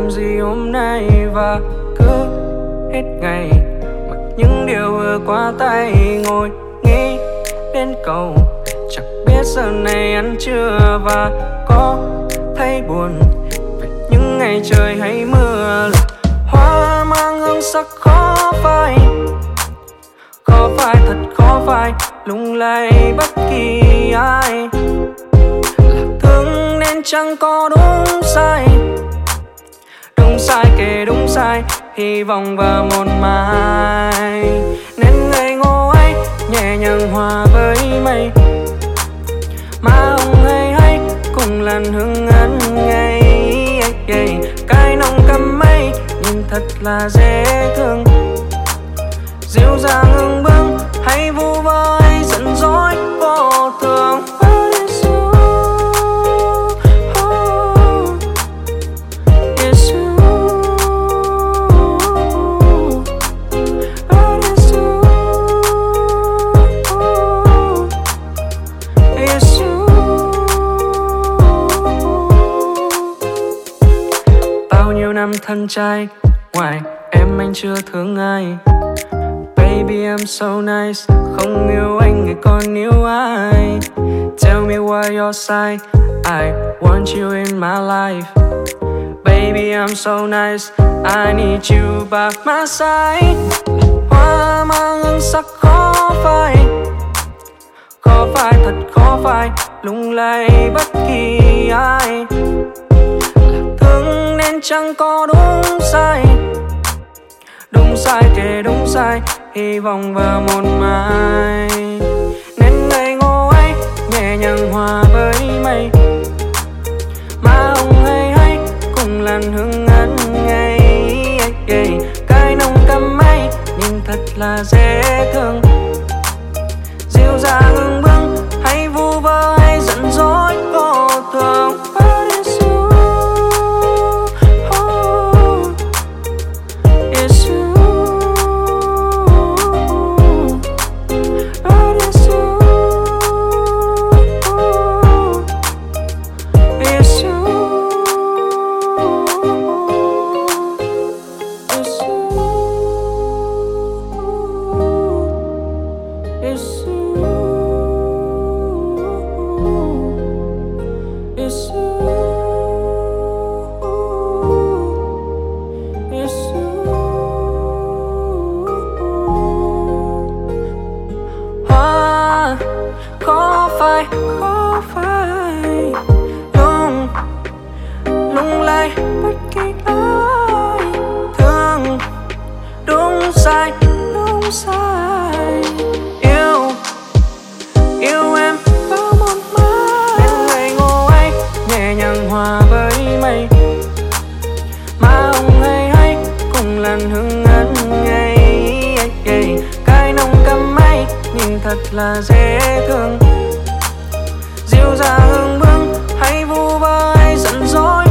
làm gì hôm nay, và cứ hết ngày mặc những điều vừa qua tay, ngồi nghĩ đến cầu chẳng biết giờ này ăn trưa, và có thấy buồn về những ngày trời hay mưa. Là hoa mang hương sắc khó phai, khó phai thật khó phai, lung lay bất kỳ ai. Là thương nên chẳng có đúng sai, đúng sai kể đúng sai, hy vọng vào một mai. Nên ngây ngô ấy nhẹ nhàng hòa với mây, mà ông hay cùng làn hương ngân ngây. Cái nồng cắm mây nhìn thật là dễ thương, dịu dàng hương bâng hay vu vơ hay giận dỗi vô thường. Năm thân trai ngoài em anh chưa thương ai. Baby I'm so nice, không yêu anh người còn yêu ai. Tell me why your side, I want you in my life. Baby I'm so nice, I need you by my side. Hoa mang hương sắc khó phai, khó phai thật khó phai, lung lay bất kỳ ai. Thương nên chẳng có đúng sai, đúng sai kể đúng sai, hy vọng vào một mai. Nên ngây ngô ấy nhẹ nhàng hòa với mây, mà ông hay cùng làn hương ngân ngây. Cái nồng cắm mây nhìn thật là dễ thương, dịu dàng hương bâng hay vu vơ hay giận dỗi vô thường. Khó phai lung lay bất kỳ ai. Thương đúng sai yêu em vào một mai. Nên ngây ngô ấy nhẹ nhàng hòa với mây, mà ông hay cùng làn hương ngân ngây. Cái nồng cắm mây nhìn thật là dễ thương, dịu dàng hương bâng hay vu vơ hay giận dỗi